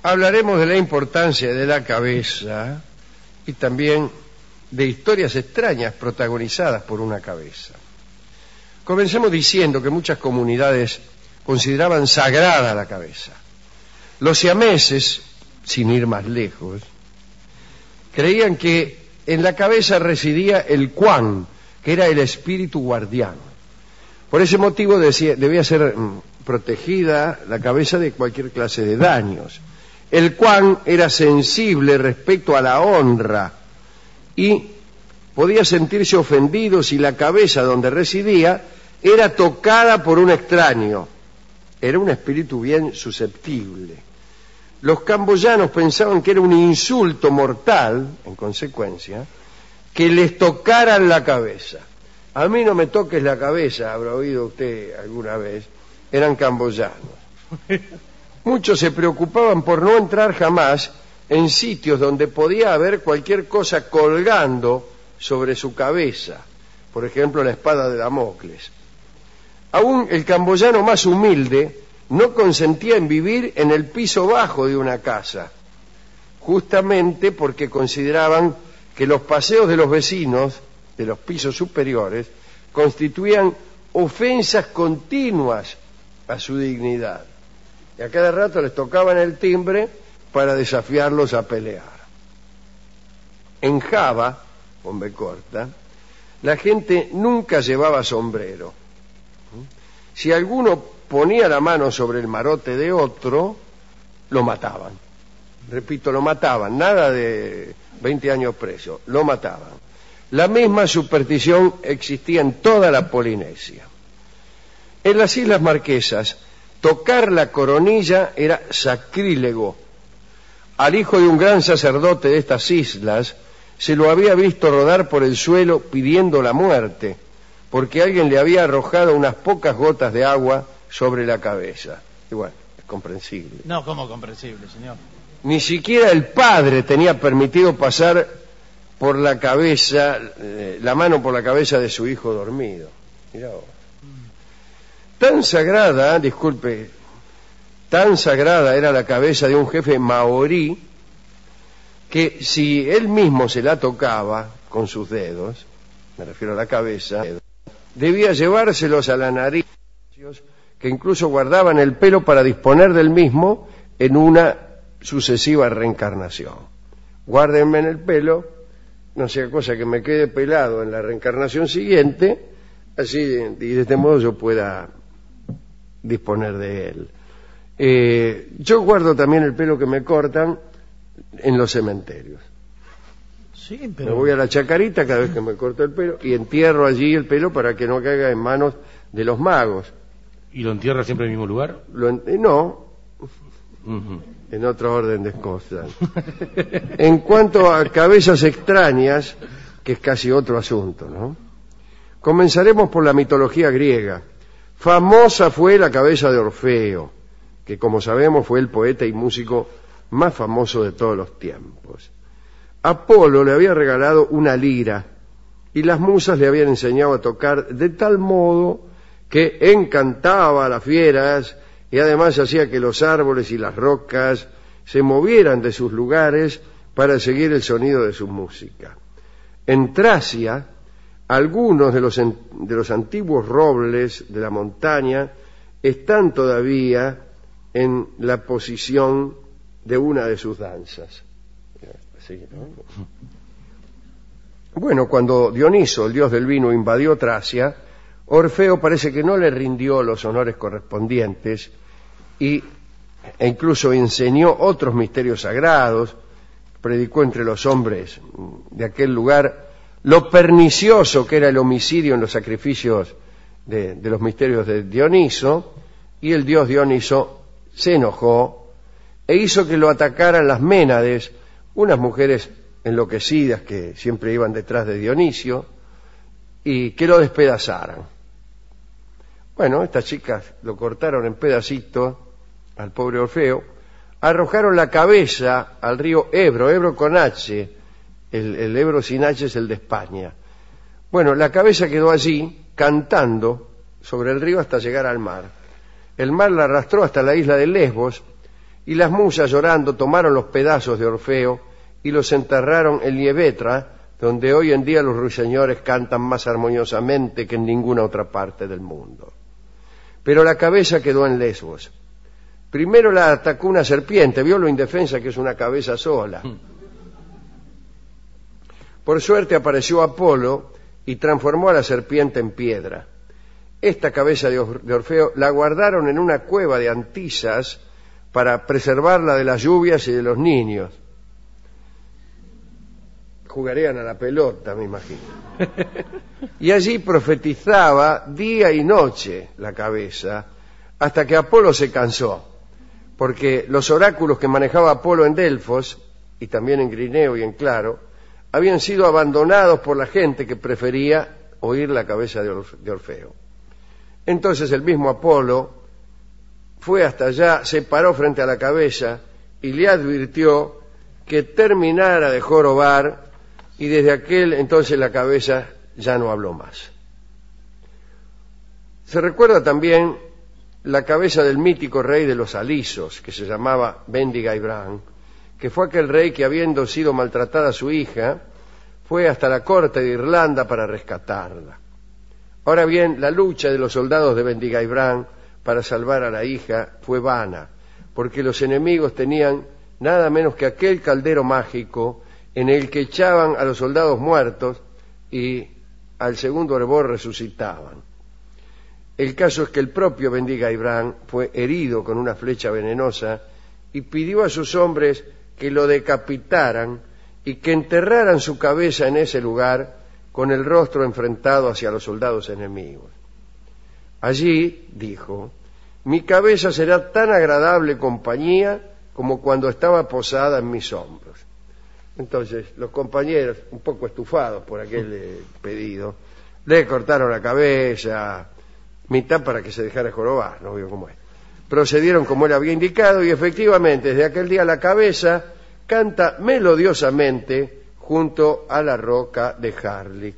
Hablaremos de la importancia de la cabeza y también de historias extrañas protagonizadas por una cabeza. Comencemos diciendo que muchas comunidades consideraban sagrada la cabeza. Los siameses, sin ir más lejos, creían que en la cabeza residía el Quan, que era el espíritu guardián. Por ese motivo debía ser protegida la cabeza de cualquier clase de daños. El Quan era sensible respecto a la honra y podía sentirse ofendido si la cabeza donde residía era tocada por un extraño. Era un espíritu bien susceptible. Los camboyanos pensaban que era un insulto mortal, en consecuencia, que les tocaran la cabeza. A mí no me toques la cabeza, habrá oído usted alguna vez, eran camboyanos. Muchos se preocupaban por no entrar jamás en sitios donde podía haber cualquier cosa colgando sobre su cabeza, por ejemplo la espada de Damocles. Aún el camboyano más humilde no consentía en vivir en el piso bajo de una casa, justamente porque consideraban que los paseos de los vecinos de los pisos superiores constituían ofensas continuas a su dignidad. Y a cada rato les tocaban el timbre para desafiarlos a pelear. En Java, con B corta, la gente nunca llevaba sombrero. Si alguno ponía la mano sobre el marote de otro, lo mataban. Repito, lo mataban, nada de 20 años preso, lo mataban. La misma superstición existía en toda la Polinesia. En las Islas Marquesas, tocar la coronilla era sacrílego. Al hijo de un gran sacerdote de estas islas se lo había visto rodar por el suelo pidiendo la muerte, porque alguien le había arrojado unas pocas gotas de agua sobre la cabeza. Y bueno, es comprensible. No, ¿cómo comprensible, señor? Ni siquiera el padre tenía permitido pasar por la cabeza, la mano por la cabeza de su hijo dormido. Mirá vos. Tan sagrada era la cabeza de un jefe maorí que si él mismo se la tocaba con sus dedos, me refiero a la cabeza, debía llevárselos a la nariz, que incluso guardaban el pelo para disponer del mismo en una sucesiva reencarnación. Guárdenme en el pelo, no sea cosa que me quede pelado en la reencarnación siguiente, así y de este modo yo pueda disponer de él. Yo guardo también el pelo que me cortan en los cementerios. Sí, pero... Me voy a la Chacarita cada vez que me corto el pelo y entierro allí el pelo para que no caiga en manos de los magos. ¿Y lo entierra siempre en el mismo lugar? No, en otro orden de cosas. En cuanto a cabezas extrañas, que es casi otro asunto, ¿no? Comenzaremos por la mitología griega. Famosa fue la cabeza de Orfeo, que como sabemos fue el poeta y músico más famoso de todos los tiempos. Apolo le había regalado una lira y las musas le habían enseñado a tocar de tal modo que encantaba a las fieras y además hacía que los árboles y las rocas se movieran de sus lugares para seguir el sonido de su música. En Tracia, algunos de los antiguos robles de la montaña están todavía en la posición de una de sus danzas. Así, ¿no? Bueno, cuando Dioniso, el dios del vino, invadió Tracia, Orfeo parece que no le rindió los honores correspondientes e incluso enseñó otros misterios sagrados, predicó entre los hombres de aquel lugar lo pernicioso que era el homicidio en los sacrificios de los misterios de Dioniso, y el dios Dioniso se enojó e hizo que lo atacaran las Ménades, unas mujeres enloquecidas que siempre iban detrás de Dionisio, y que lo despedazaran. Bueno, estas chicas lo cortaron en pedacitos al pobre Orfeo, arrojaron la cabeza al río Ebro, Ebro con H, el Ebro sin H es el de España. Bueno, la cabeza quedó allí cantando sobre el río hasta llegar al mar. El mar la arrastró hasta la isla de Lesbos y las musas llorando tomaron los pedazos de Orfeo y los enterraron en Liebetra, donde hoy en día los ruiseñores cantan más armoniosamente que en ninguna otra parte del mundo. Pero la cabeza quedó en Lesbos. Primero la atacó una serpiente, vio lo indefensa que es una cabeza sola. Por suerte apareció Apolo y transformó a la serpiente en piedra. Esta cabeza de Orfeo la guardaron en una cueva de Antisas para preservarla de las lluvias y de los niños. Jugarían a la pelota, me imagino. Y allí profetizaba día y noche la cabeza, hasta que Apolo se cansó, porque los oráculos que manejaba Apolo en Delfos, y también en Grineo y en Claro, habían sido abandonados por la gente que prefería oír la cabeza de Orfeo. Entonces el mismo Apolo fue hasta allá, se paró frente a la cabeza y le advirtió que terminara de jorobar, y desde aquel entonces la cabeza ya no habló más. Se recuerda también la cabeza del mítico rey de los alisos, que se llamaba Bendigaibran, que fue aquel rey que, habiendo sido maltratada su hija, fue hasta la corte de Irlanda para rescatarla. Ahora bien, la lucha de los soldados de Bendigaibran para salvar a la hija fue vana, porque los enemigos tenían nada menos que aquel caldero mágico en el que echaban a los soldados muertos y al segundo hervor resucitaban. El caso es que el propio Bendigaibran fue herido con una flecha venenosa y pidió a sus hombres que lo decapitaran y que enterraran su cabeza en ese lugar con el rostro enfrentado hacia los soldados enemigos. Allí, dijo, mi cabeza será tan agradable compañía como cuando estaba posada en mis hombros. Entonces, los compañeros, un poco estufados por aquel pedido, le cortaron la cabeza, mitad para que se dejara jorobar, no veo cómo es. Procedieron como él había indicado y efectivamente, desde aquel día la cabeza canta melodiosamente junto a la roca de Harlech.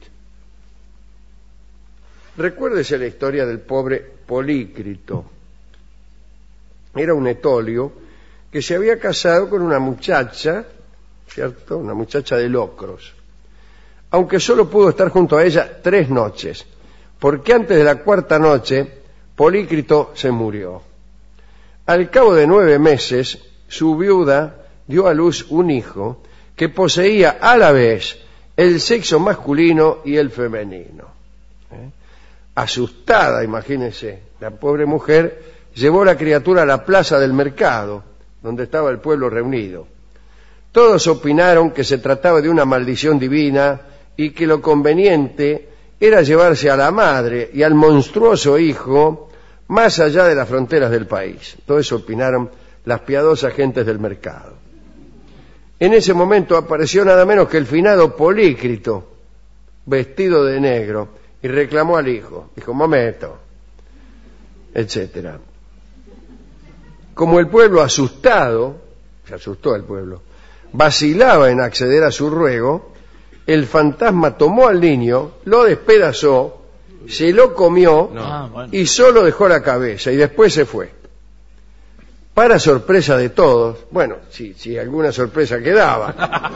Recuérdese la historia del pobre Polícrito. Era un etolio que se había casado con una muchacha, ¿cierto? Una muchacha de Locros. Aunque solo pudo estar junto a ella 3 noches, porque antes de la 4ª noche, Polícrito se murió. Al cabo de 9 meses, su viuda dio a luz un hijo que poseía a la vez el sexo masculino y el femenino. Asustada, imagínense, la pobre mujer llevó la criatura a la plaza del mercado, donde estaba el pueblo reunido. Todos opinaron que se trataba de una maldición divina y que lo conveniente era llevarse a la madre y al monstruoso hijo más allá de las fronteras del país. Todo eso opinaron las piadosas gentes del mercado. En ese momento apareció nada menos que el finado Polícrito, vestido de negro, y reclamó al hijo. Dijo, momento, etcétera. Como el pueblo asustado, se asustó el pueblo, vacilaba en acceder a su ruego, el fantasma tomó al niño, lo despedazó, se lo comió y solo dejó la cabeza y después se fue. Para sorpresa de todos, bueno, si alguna sorpresa quedaba,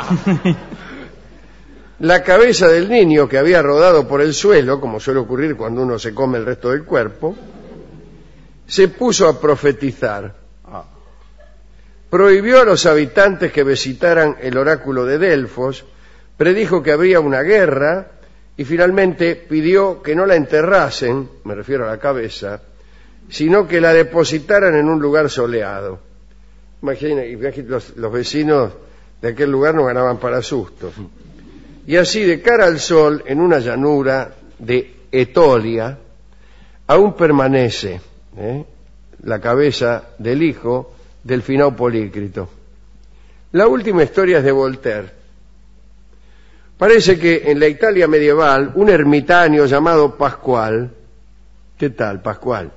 la cabeza del niño, que había rodado por el suelo, como suele ocurrir cuando uno se come el resto del cuerpo, se puso a profetizar. Prohibió a los habitantes que visitaran el oráculo de Delfos, predijo que habría una guerra y finalmente pidió que no la enterrasen, me refiero a la cabeza, sino que la depositaran en un lugar soleado. Imagínense, los vecinos de aquel lugar no ganaban para sustos. Y así, de cara al sol, en una llanura de Etolia, aún permanece la cabeza del hijo del finado Polícrito. La última historia es de Voltaire. Parece que en la Italia medieval, un ermitaño llamado Pascual, ¿qué tal, Pascual?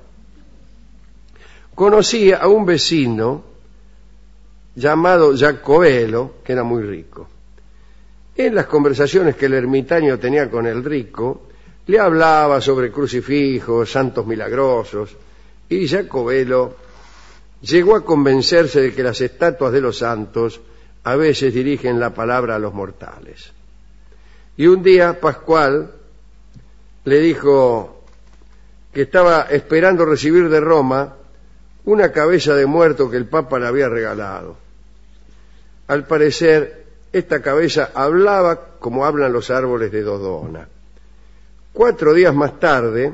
Conocía a un vecino llamado Jacobelo, que era muy rico. En las conversaciones que el ermitaño tenía con el rico, le hablaba sobre crucifijos, santos milagrosos, y Jacobelo llegó a convencerse de que las estatuas de los santos a veces dirigen la palabra a los mortales. Y un día Pascual le dijo que estaba esperando recibir de Roma una cabeza de muerto que el Papa le había regalado. Al parecer, esta cabeza hablaba como hablan los árboles de Dodona. 4 días más tarde,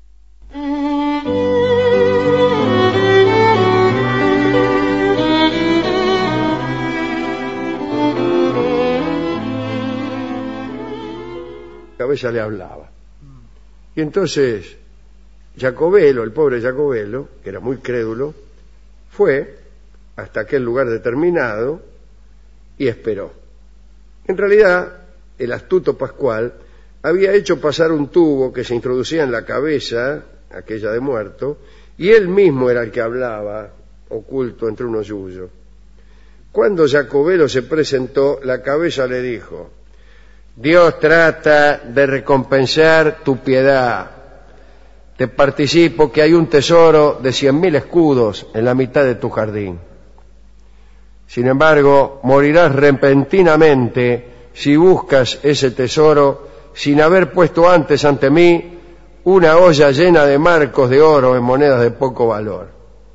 la cabeza le hablaba. Y entonces Jacobelo, el pobre Jacobelo, que era muy crédulo, fue hasta aquel lugar determinado y esperó. En realidad, el astuto Pascual había hecho pasar un tubo que se introducía en la cabeza, aquella de muerto, y él mismo era el que hablaba, oculto entre unos yuyos. Cuando Jacobelo se presentó, la cabeza le dijo: Dios trata de recompensar tu piedad. Te participo que hay un tesoro de 100.000 escudos en la mitad de tu jardín. Sin embargo, morirás repentinamente si buscas ese tesoro sin haber puesto antes ante mí una olla llena de marcos de oro en monedas de poco valor.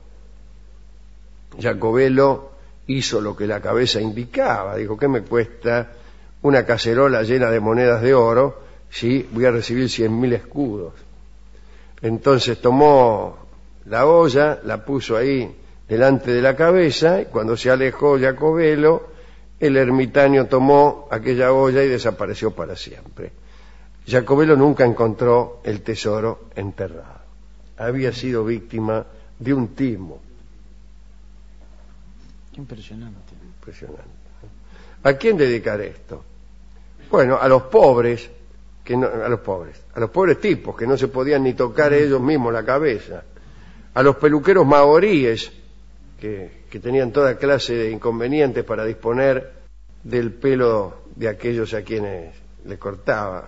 Jacobelo hizo lo que la cabeza indicaba. Dijo: ¿qué me cuesta una cacerola llena de monedas de oro si voy a recibir 100.000 escudos? Entonces tomó la olla, la puso ahí delante de la cabeza, y cuando se alejó Jacobelo, el ermitaño tomó aquella olla y desapareció para siempre. Jacobelo nunca encontró el tesoro enterrado. Había sido víctima de un timo. Qué impresionante. Impresionante. ¿A quién dedicar esto? Bueno, a los pobres, a los pobres tipos que no se podían ni tocar ellos mismos la cabeza, a los peluqueros maoríes que tenían toda clase de inconvenientes para disponer del pelo de aquellos a quienes le cortaba.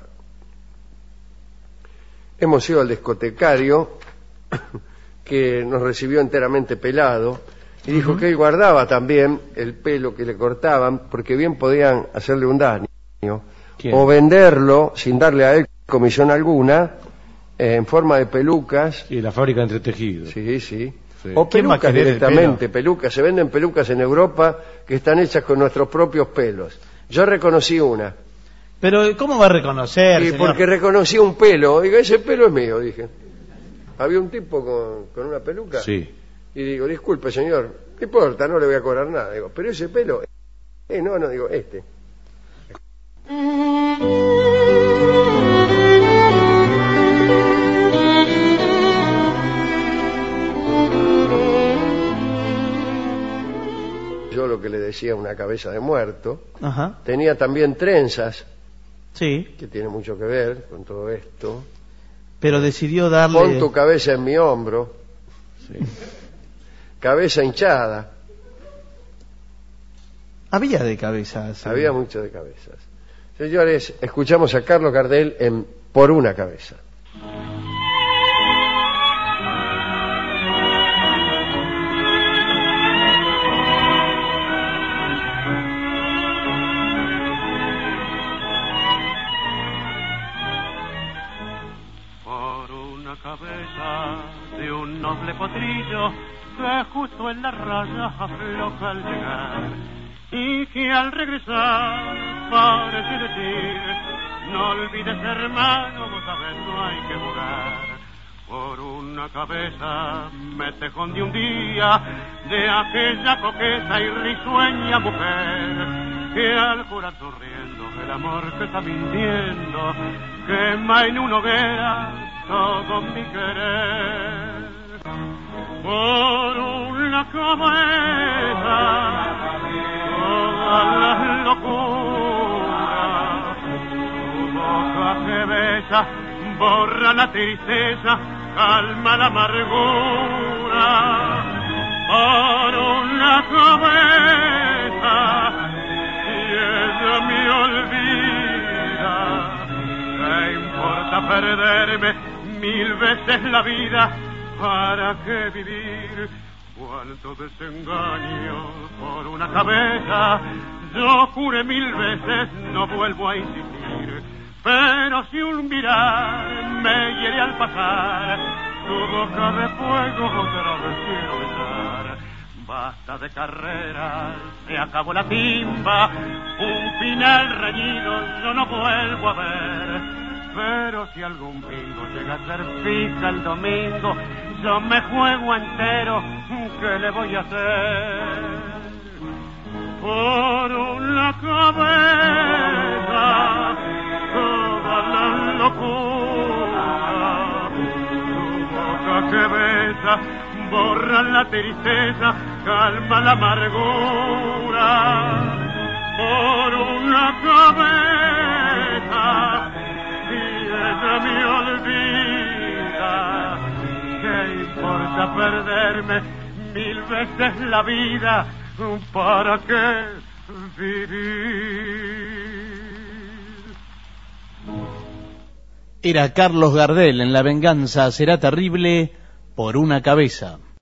Hemos ido al discotecario que nos recibió enteramente pelado y dijo que él guardaba también el pelo que le cortaban porque bien podían hacerle un daño. ¿Quién? O venderlo sin darle a él comisión alguna en forma de pelucas. Y la fábrica de entretejidos. Sí, sí. Sí. O ¿Quién va a pelucas querer el directamente, pelucas. Se venden pelucas en Europa que están hechas con nuestros propios pelos. Yo reconocí una. Pero ¿cómo va a reconocer, Y señor? porque reconocí un pelo. Digo, ese pelo es mío, dije. Había un tipo con una peluca. Sí. Y digo, disculpe, señor, no importa, no le voy a cobrar nada. Digo, pero ese pelo... no, digo, este. Yo lo que le decía a una cabeza de muerto, Ajá. tenía también trenzas, Sí, que tiene mucho que ver con todo esto. pero decidió darle... Pon tu cabeza en mi hombro. Sí. Cabeza hinchada. Había de cabezas. Había mucho de cabezas. Señores, escuchamos a Carlos Gardel en Por una cabeza. Por una cabeza de un noble potrillo que justo en la raya afloja al llegar y que al regresar parece decir: no olvides, hermano, vos sabés, no hay que jugar. Por una cabeza me tejón de un día de aquella coqueta y risueña mujer que al jurar sonriendo el amor que está mintiendo quema en una hoguera todo mi querer. Por una cabeza todas las locuras, tu boca que besa borra la tristeza, calma la amargura. Por una cabeza, si ella me olvida, ¿qué importa perderme 1000 veces la vida? ¿Para qué vivir? Cuánto desengaño por una cabeza, yo juré 1000 veces, no vuelvo a insistir. Pero si un mirar me hiere al pasar, tu boca de fuego otra vez quiero besar. Basta de carreras, se acabó la timba, un final reñido yo no vuelvo a ver. Pero si algún bingo llega a ser fija el domingo, yo me juego entero, ¿qué le voy a hacer? Por una cabeza, toda la locura, tu boca que besa, borra la tristeza, calma la amargura. Por una cabeza, y ella me olvida, ¿qué importa perderme 1000 veces la vida? ¿Para qué vivir? Era Carlos Gardel en La venganza será terrible por una cabeza.